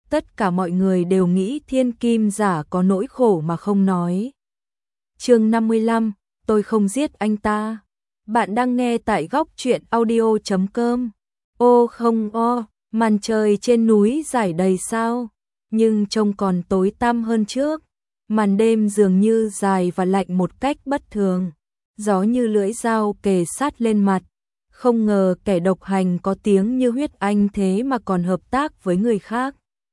Tất cả mọi người đều nghĩ thiên kim giả có nỗi khổ mà không nói. Chương 55, tôi không giết anh ta. Bạn đang nghe tại góc truyện audio.com. Ô không o, màn trời trên núi rải đầy sao, nhưng trông còn tối tăm hơn trước. Màn đêm dường như dài và lạnh một cách bất thường. Gió như lưỡi dao kề sát lên mặt. Không ngờ kẻ độc hành có tiếng như huyết anh thế mà còn hợp tác với người khác.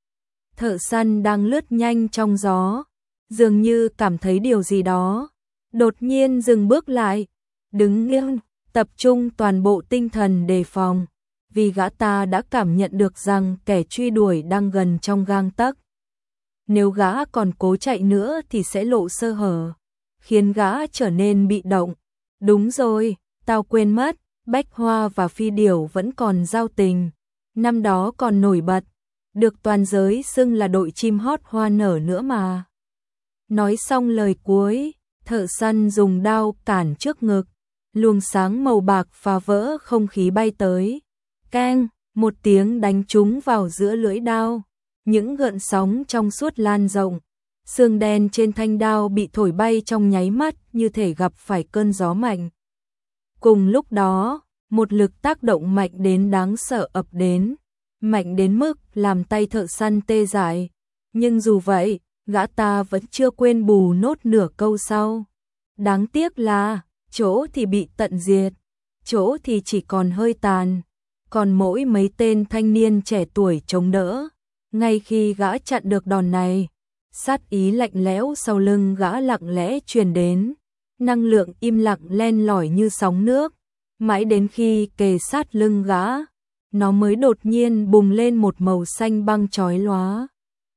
Thợ săn đang lướt nhanh trong gió, dường như cảm thấy điều gì đó, đột nhiên dừng bước lại, đứng nghiêng, tập trung toàn bộ tinh thần đề phòng, vì gã ta đã cảm nhận được rằng kẻ truy đuổi đang gần trong gang tấc. Nếu gã còn cố chạy nữa thì sẽ lộ sơ hở, khiến gã trở nên bị động. Đúng rồi, tao quên mất, Bách Hoa và Phi Điểu vẫn còn giao tình, năm đó còn nổi bật, được toàn giới xưng là đội chim hót hoa nở nữa mà. Nói xong lời cuối, thợ săn dùng đao cản trước ngực, luồng sáng màu bạc phá vỡ không khí bay tới. Keng, một tiếng đánh trúng vào giữa lưỡi đao, những gợn sóng trong suốt lan rộng, xương đen trên thanh đao bị thổi bay trong nháy mắt như thể gặp phải cơn gió mạnh. Cùng lúc đó, một lực tác động mạnh đến đáng sợ ập đến, mạnh đến mức làm tay thợ săn tê dại, nhưng dù vậy, gã ta vẫn chưa quên bù nốt nửa câu sau. Đáng tiếc là, chỗ thì bị tận diệt, chỗ thì chỉ còn hơi tàn, còn mỗi mấy tên thanh niên trẻ tuổi chống đỡ. Ngay khi gã chặn được đòn này, sát ý lạnh lẽo sau lưng gã lặng lẽ truyền đến, năng lượng im lặng len lỏi như sóng nước, mãi đến khi kề sát lưng gã, nó mới đột nhiên bùng lên một màu xanh băng chói lóa.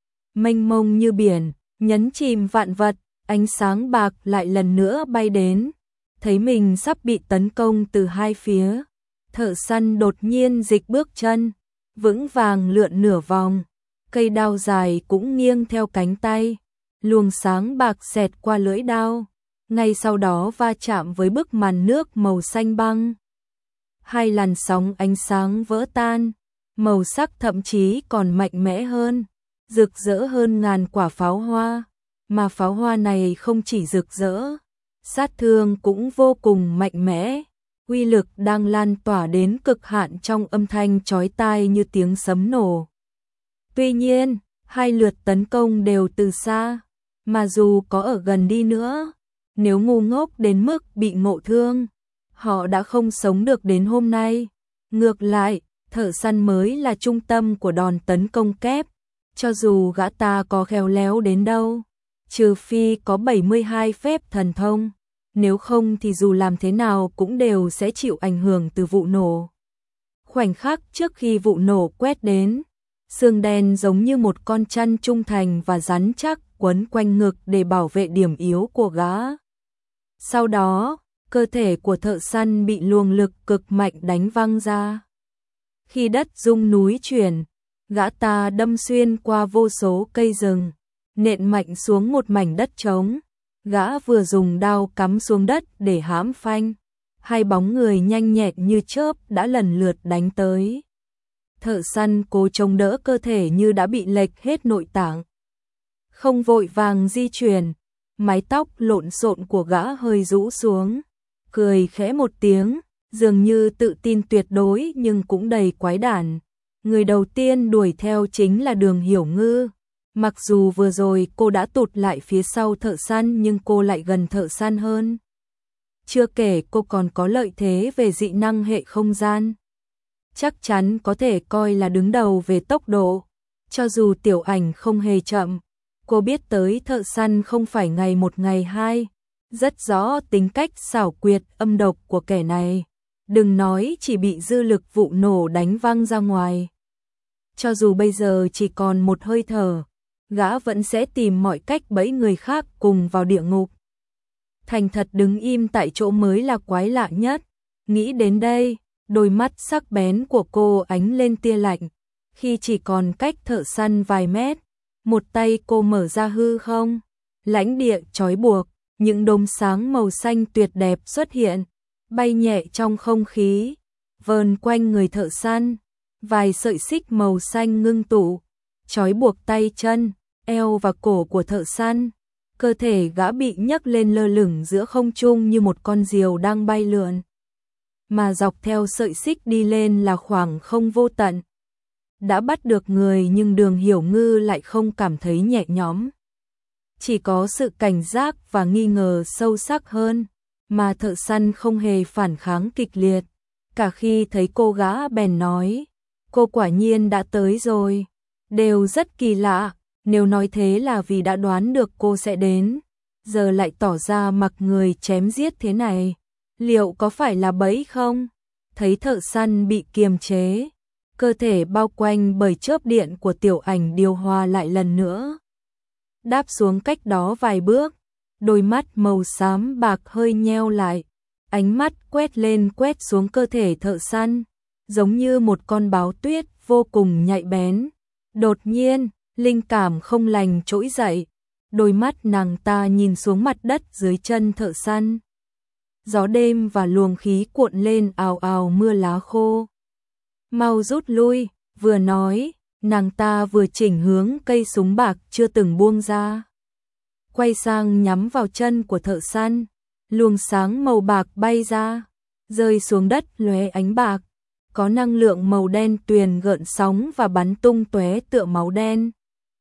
Mênh mông như biển, nhấn chìm vạn vật, ánh sáng bạc lại lần nữa bay đến, thấy mình sắp bị tấn công từ hai phía. Thợ săn đột nhiên dịch bước chân, vững vàng lượn nửa vòng, cây đao dài cũng nghiêng theo cánh tay, luồng sáng bạc xẹt qua lưỡi đao, ngay sau đó va chạm với bức màn nước màu xanh băng. Hai làn sóng ánh sáng vỡ tan, màu sắc thậm chí còn mạnh mẽ hơn, rực rỡ hơn ngàn quả pháo hoa, mà pháo hoa này không chỉ rực rỡ, sát thương cũng vô cùng mạnh mẽ, uy lực đang lan tỏa đến cực hạn trong âm thanh chói tai như tiếng sấm nổ. Tuy nhiên, hai lượt tấn công đều từ xa, mà dù có ở gần đi nữa, nếu ngu ngốc đến mức bị ngộ thương, họ đã không sống được đến hôm nay. Ngược lại, thợ săn mới là trung tâm của đòn tấn công kép, cho dù gã ta có khéo léo đến đâu, trừ phi có 72 phép thần thông, nếu không thì dù làm thế nào cũng đều sẽ chịu ảnh hưởng từ vụ nổ. Khoảnh khắc trước khi vụ nổ quét đến, xương đen giống như một con chăn trung thành và rắn chắc quấn quanh ngực để bảo vệ điểm yếu của gã. Sau đó, cơ thể của thợ săn bị luồng lực cực mạnh đánh văng ra. Khi đất rung núi chuyển, gã ta đâm xuyên qua vô số cây rừng, nện mạnh xuống một mảnh đất trống. Gã vừa dùng đao cắm xuống đất để hãm phanh, hai bóng người nhanh nhẹn như chớp đã lần lượt đánh tới. Thợ săn cố chống đỡ cơ thể như đã bị lệch hết nội tạng, không vội vàng di chuyển, mái tóc lộn xộn của gã hơi rũ xuống, cười khẽ một tiếng, dường như tự tin tuyệt đối nhưng cũng đầy quái đản. Người đầu tiên đuổi theo chính là Đường Hiểu Ngư. Mặc dù vừa rồi cô đã tụt lại phía sau thợ săn nhưng cô lại gần thợ săn hơn. Chưa kể cô còn có lợi thế về dị năng hệ không gian. Chắc chắn có thể coi là đứng đầu về tốc độ. Cho dù Tiểu Ảnh không hề chậm, cô biết tới thợ săn không phải ngày một ngày hai. Rất rõ tính cách xảo quyệt âm độc của kẻ này. Đừng nói chỉ bị dư lực vụ nổ đánh văng ra ngoài. Cho dù bây giờ chỉ còn một hơi thở, gã vẫn sẽ tìm mọi cách bẫy người khác cùng vào địa ngục. Thành thật đứng im tại chỗ mới là quái lạ nhất. Nghĩ đến đây, đôi mắt sắc bén của cô ánh lên tia lạnh. Khi chỉ còn cách thợ săn vài mét, một tay cô mở ra hư không, lãnh địa trói buộc, những đốm sáng màu xanh tuyệt đẹp xuất hiện, bay nhẹ trong không khí, vờn quanh người thợ săn. Vài sợi xích màu xanh ngưng tụ, trói buộc tay chân, eo và cổ của thợ săn. Cơ thể gã bị nhấc lên lơ lửng giữa không trung như một con diều đang bay lượn. Mà dọc theo sợi xích đi lên là khoảng không vô tận. Đã bắt được người nhưng Đường Hiểu Ngư lại không cảm thấy nhẹ nhõm. Chỉ có sự cảnh giác và nghi ngờ sâu sắc hơn, mà thợ săn không hề phản kháng kịch liệt. Cả khi thấy cô gã bèn nói, cô quả nhiên đã tới rồi. Đều rất kỳ lạ, nếu nói thế là vì đã đoán được cô sẽ đến. Giờ lại tỏ ra mặc người chém giết thế này. Liệu có phải là bẫy không? Thấy thợ săn bị kiềm chế, cơ thể bao quanh bởi chớp điện của tiểu ảnh điều hòa lại lần nữa. Đáp xuống cách đó vài bước, đôi mắt màu xám bạc hơi nheo lại, ánh mắt quét lên quét xuống cơ thể thợ săn, giống như một con báo tuyết vô cùng nhạy bén. Đột nhiên, linh cảm không lành trỗi dậy, đôi mắt nàng ta nhìn xuống mặt đất dưới chân thợ săn. Gió đêm và luồng khí cuộn lên ào ào mưa lá khô. Mau rút lui, vừa nói, nàng ta vừa chỉnh hướng cây súng bạc chưa từng buông ra. Quay sang nhắm vào chân của thợ săn, luồng sáng màu bạc bay ra, rơi xuống đất lóe ánh bạc. Có năng lượng màu đen tuyền gợn sóng và bắn tung tóe tựa máu đen.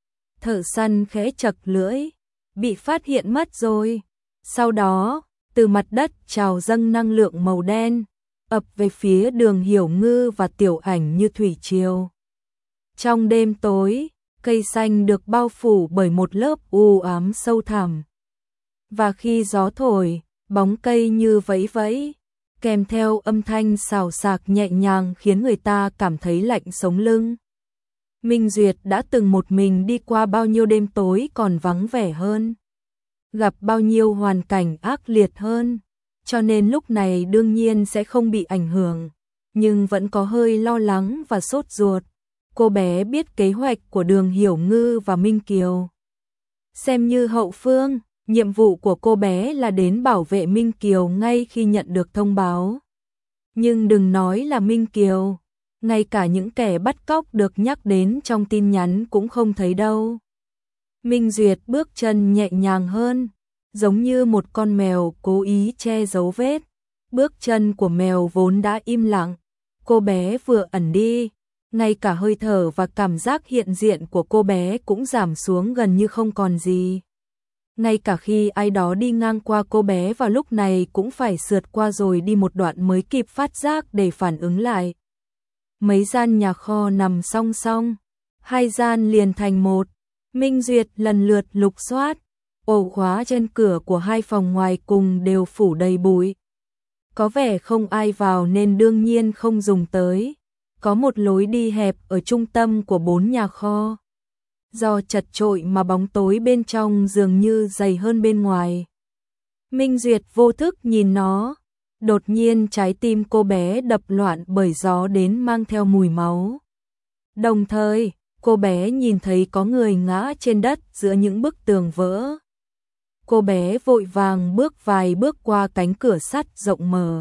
Thợ săn khẽ chật lưỡi, bị phát hiện mất rồi. Sau đó, từ mặt đất trào dâng năng lượng màu đen, ập về phía Đường Hiểu Ngư và tiểu ảnh như thủy triều. Trong đêm tối, cây xanh được bao phủ bởi một lớp u ám sâu thẳm. Và khi gió thổi, bóng cây như vẫy vẫy, kèm theo âm thanh xào xạc nhẹ nhàng khiến người ta cảm thấy lạnh sống lưng. Minh Duyệt đã từng một mình đi qua bao nhiêu đêm tối còn vắng vẻ hơn, gặp bao nhiêu hoàn cảnh ác liệt hơn, cho nên lúc này đương nhiên sẽ không bị ảnh hưởng, nhưng vẫn có hơi lo lắng và sốt ruột. Cô bé biết kế hoạch của Đường Hiểu Ngư và Minh Kiều. Xem như hậu phương, nhiệm vụ của cô bé là đến bảo vệ Minh Kiều ngay khi nhận được thông báo. Nhưng đừng nói là Minh Kiều, ngay cả những kẻ bắt cóc được nhắc đến trong tin nhắn cũng không thấy đâu. Minh Duyệt bước chân nhẹ nhàng hơn, giống như một con mèo cố ý che giấu vết. Bước chân của mèo vốn đã im lặng, cô bé vừa ẩn đi, ngay cả hơi thở và cảm giác hiện diện của cô bé cũng giảm xuống gần như không còn gì. Ngay cả khi ai đó đi ngang qua cô bé vào lúc này cũng phải sượt qua rồi đi một đoạn mới kịp phát giác để phản ứng lại. Mấy gian nhà kho nằm song song, hai gian liền thành một. Minh Duyệt lần lượt lục soát, ổ khóa trên cửa của hai phòng ngoài cùng đều phủ đầy bụi. Có vẻ không ai vào nên đương nhiên không dùng tới. Có một lối đi hẹp ở trung tâm của 4 nhà kho. Do chật chội mà bóng tối bên trong dường như dày hơn bên ngoài. Minh Duyệt vô thức nhìn nó. Đột nhiên trái tim cô bé đập loạn bởi gió đến mang theo mùi máu. Đồng thời, cô bé nhìn thấy có người ngã trên đất giữa những bức tường vỡ. Cô bé vội vàng bước vài bước qua cánh cửa sắt rộng mở.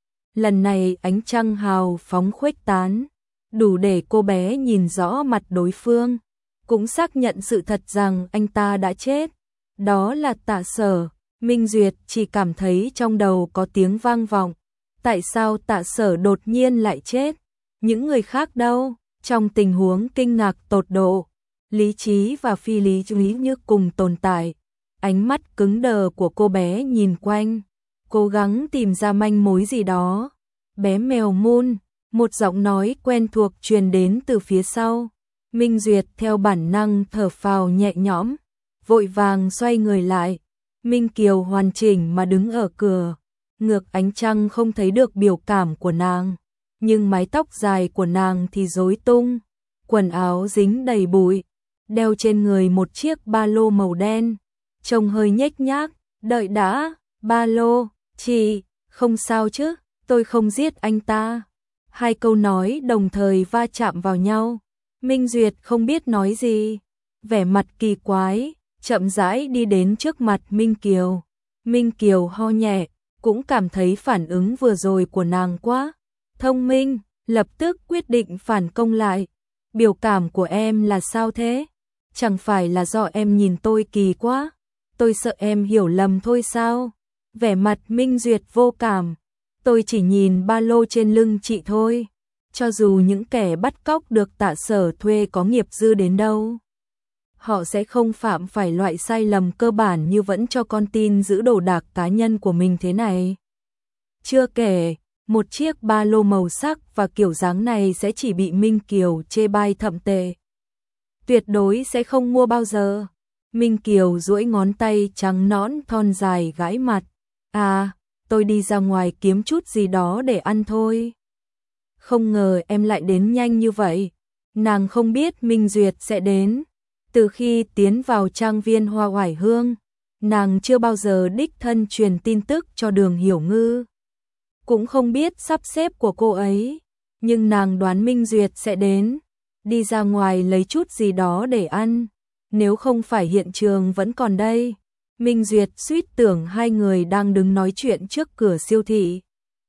Lần này ánh trăng hào phóng khuếch tán, đủ để cô bé nhìn rõ mặt đối phương, cũng xác nhận sự thật rằng anh ta đã chết. Đó là Tạ Sở. Minh Duyệt chỉ cảm thấy trong đầu có tiếng vang vọng. Tại sao Tạ Sở đột nhiên lại chết? Những người khác đâu? Trong tình huống kinh ngạc tột độ, lý trí và phi lý trí như cùng tồn tại. Ánh mắt cứng đờ của cô bé nhìn quanh, cố gắng tìm ra manh mối gì đó. Bé mèo Moon, một giọng nói quen thuộc truyền đến từ phía sau. Minh Duyệt theo bản năng thở phào nhẹ nhõm, vội vàng xoay người lại. Minh Kiều hoàn chỉnh mà đứng ở cửa, ngược ánh trăng không thấy được biểu cảm của nàng, nhưng mái tóc dài của nàng thì rối tung, quần áo dính đầy bụi, đeo trên người một chiếc ba lô màu đen, trông hơi nhếch nhác. Đợi đã, ba lô, chị, không sao chứ, tôi không giết anh ta. Hai câu nói đồng thời va chạm vào nhau. Minh Duyệt không biết nói gì, vẻ mặt kỳ quái, chậm rãi đi đến trước mặt Minh Kiều. Minh Kiều ho nhẹ, cũng cảm thấy phản ứng vừa rồi của nàng quá thông minh, lập tức quyết định phản công lại. Biểu cảm của em là sao thế? Chẳng phải là do em nhìn tôi kỳ quá? Tôi sợ em hiểu lầm thôi sao? Vẻ mặt Minh Duyệt vô cảm. Tôi chỉ nhìn ba lô trên lưng chị thôi. Cho dù những kẻ bắt cóc được Tạ Sở thuê có nghiệp dư đến đâu, họ sẽ không phạm phải loại sai lầm cơ bản như vẫn cho con tin giữ đồ đạc cá nhân của mình thế này. Chưa kể, một chiếc ba lô màu sắc và kiểu dáng này sẽ chỉ bị Minh Kiều chê bai thậm tệ. Tuyệt đối sẽ không mua bao giờ. Minh Kiều duỗi ngón tay trắng nõn thon dài gãi mặt. À, tôi đi ra ngoài kiếm chút gì đó để ăn thôi. Không ngờ em lại đến nhanh như vậy. Nàng không biết Minh Duyệt sẽ đến. Từ khi tiến vào trang viên Hoa Oải Hương, nàng chưa bao giờ đích thân truyền tin tức cho Đường Hiểu Ngư. Cũng không biết sắp xếp của cô ấy, nhưng nàng đoán Minh Duyệt sẽ đến. Đi ra ngoài lấy chút gì đó để ăn. Nếu không phải hiện trường vẫn còn đây, Minh Duyệt suýt tưởng hai người đang đứng nói chuyện trước cửa siêu thị.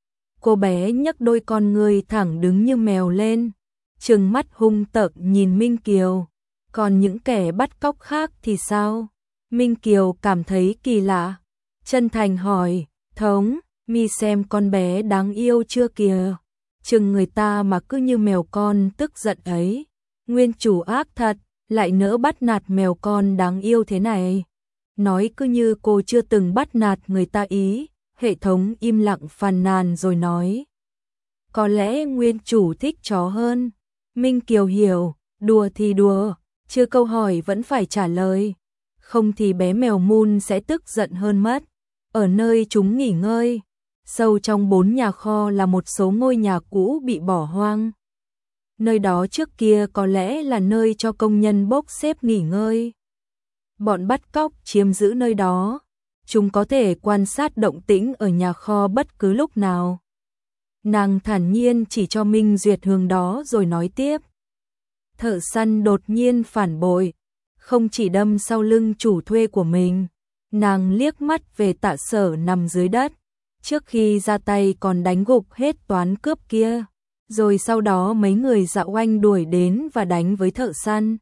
Cô bé nhấc đôi con ngươi thẳng đứng như mèo lên, trừng mắt hung tợn nhìn Minh Kiều. Còn những kẻ bắt cóc khác thì sao? Minh Kiều cảm thấy kỳ lạ, chân thành hỏi, Thống, mi xem con bé đáng yêu chưa kìa? Chừng người ta mà cứ như mèo con tức giận ấy. Nguyên chủ ác thật, lại nỡ bắt nạt mèo con đáng yêu thế này. Nói cứ như cô chưa từng bắt nạt người ta ý. Hệ thống im lặng phàn nàn rồi nói, có lẽ nguyên chủ thích chó hơn. Minh Kiều hiểu, đùa thì đùa, chưa câu hỏi vẫn phải trả lời. Không thì bé mèo Moon sẽ tức giận hơn mất. Ở nơi chúng nghỉ ngơi, sâu trong 4 nhà kho là một số ngôi nhà cũ bị bỏ hoang. Nơi đó trước kia có lẽ là nơi cho công nhân bốc xếp nghỉ ngơi. Bọn bắt cóc chiếm giữ nơi đó. Chúng có thể quan sát động tĩnh ở nhà kho bất cứ lúc nào. Nàng thản nhiên chỉ cho Minh Duyệt hướng đó rồi nói tiếp. Thợ săn đột nhiên phản bội, không chỉ đâm sau lưng chủ thuê của mình. Nàng liếc mắt về Tạ Sở nằm dưới đất. Trước khi ra tay còn đánh gục hết toán cướp kia. Rồi sau đó mấy người dạo oanh đuổi đến và đánh với thợ săn.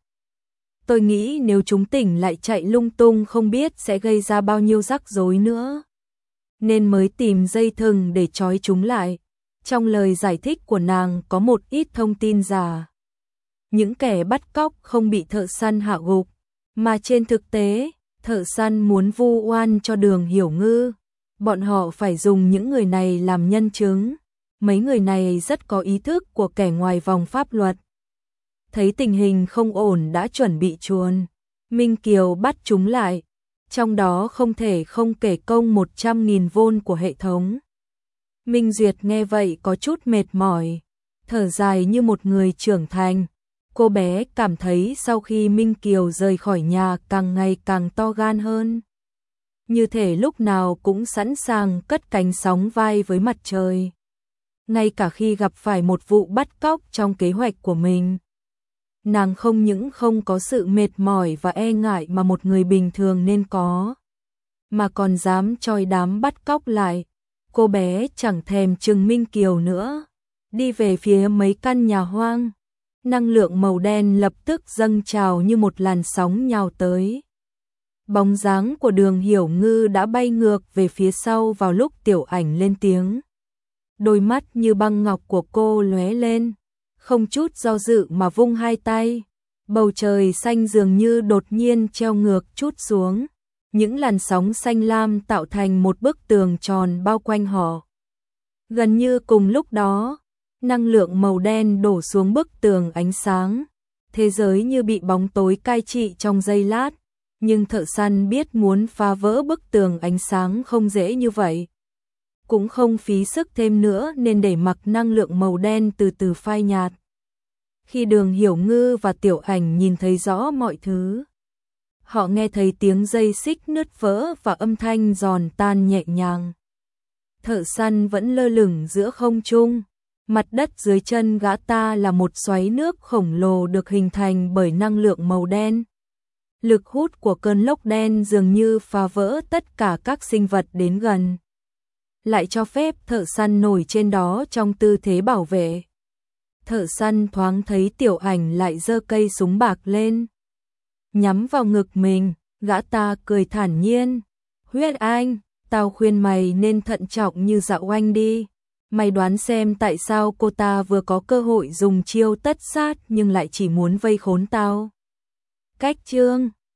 Tôi nghĩ nếu chúng tỉnh lại chạy lung tung không biết sẽ gây ra bao nhiêu rắc rối nữa. Nên mới tìm dây thừng để trói chúng lại. Trong lời giải thích của nàng có một ít thông tin giả. Những kẻ bắt cóc không bị thợ săn hạ gục, mà trên thực tế, thợ săn muốn vu oan cho Đường Hiểu Ngư. Bọn họ phải dùng những người này làm nhân chứng. Mấy người này rất có ý thức của kẻ ngoài vòng pháp luật. Thấy tình hình không ổn đã chuẩn bị chuồn. Minh Kiều bắt chúng lại. Trong đó không thể không kể công 100.000 vôn của hệ thống. Minh Duyệt nghe vậy có chút mệt mỏi. Thở dài như một người trưởng thành. Cô bé cảm thấy sau khi Minh Kiều rời khỏi nhà càng ngày càng to gan hơn. Như thể lúc nào cũng sẵn sàng cất cánh sóng vai với mặt trời. Ngay cả khi gặp phải một vụ bắt cóc trong kế hoạch của mình. Nàng không những không có sự mệt mỏi và e ngại mà một người bình thường nên có, mà còn dám choi đám bắt cóc lại. Cô bé chẳng thèm chừng Minh Kiều nữa, đi về phía mấy căn nhà hoang. Năng lượng màu đen lập tức dâng trào như một làn sóng nhào tới. Bóng dáng của Đường Hiểu Ngư đã bay ngược về phía sau vào lúc Tiểu Ảnh lên tiếng. Đôi mắt như băng ngọc của cô lóe lên, không chút do dự mà vung hai tay. Bầu trời xanh dường như đột nhiên treo ngược chút xuống. Những làn sóng xanh lam tạo thành một bức tường tròn bao quanh họ. Gần như cùng lúc đó, năng lượng màu đen đổ xuống bức tường ánh sáng. Thế giới như bị bóng tối cai trị trong giây lát. Nhưng thợ săn biết muốn phá vỡ bức tường ánh sáng không dễ như vậy. Cũng không phí sức thêm nữa nên để mặc năng lượng màu đen từ từ phai nhạt. Khi Đường Hiểu Ngư và Tiểu Ảnh nhìn thấy rõ mọi thứ, họ nghe thấy tiếng dây xích nứt vỡ và âm thanh giòn tan nhẹ nhàng. Thợ săn vẫn lơ lửng giữa không trung, mặt đất dưới chân gã ta là một xoáy nước khổng lồ được hình thành bởi năng lượng màu đen. Lực hút của cơn lốc đen dường như phá vỡ tất cả các sinh vật đến gần, lại cho phép thợ săn nổi trên đó trong tư thế bảo vệ. Thợ săn thoáng thấy Tiểu Ảnh lại giơ cây súng bạc lên, nhắm vào ngực mình, gã ta cười thản nhiên. Huyết Anh, tao khuyên mày nên thận trọng như Dạo Oanh đi. Mày đoán xem tại sao cô ta vừa có cơ hội dùng chiêu tất sát nhưng lại chỉ muốn vây khốn tao. Cách chương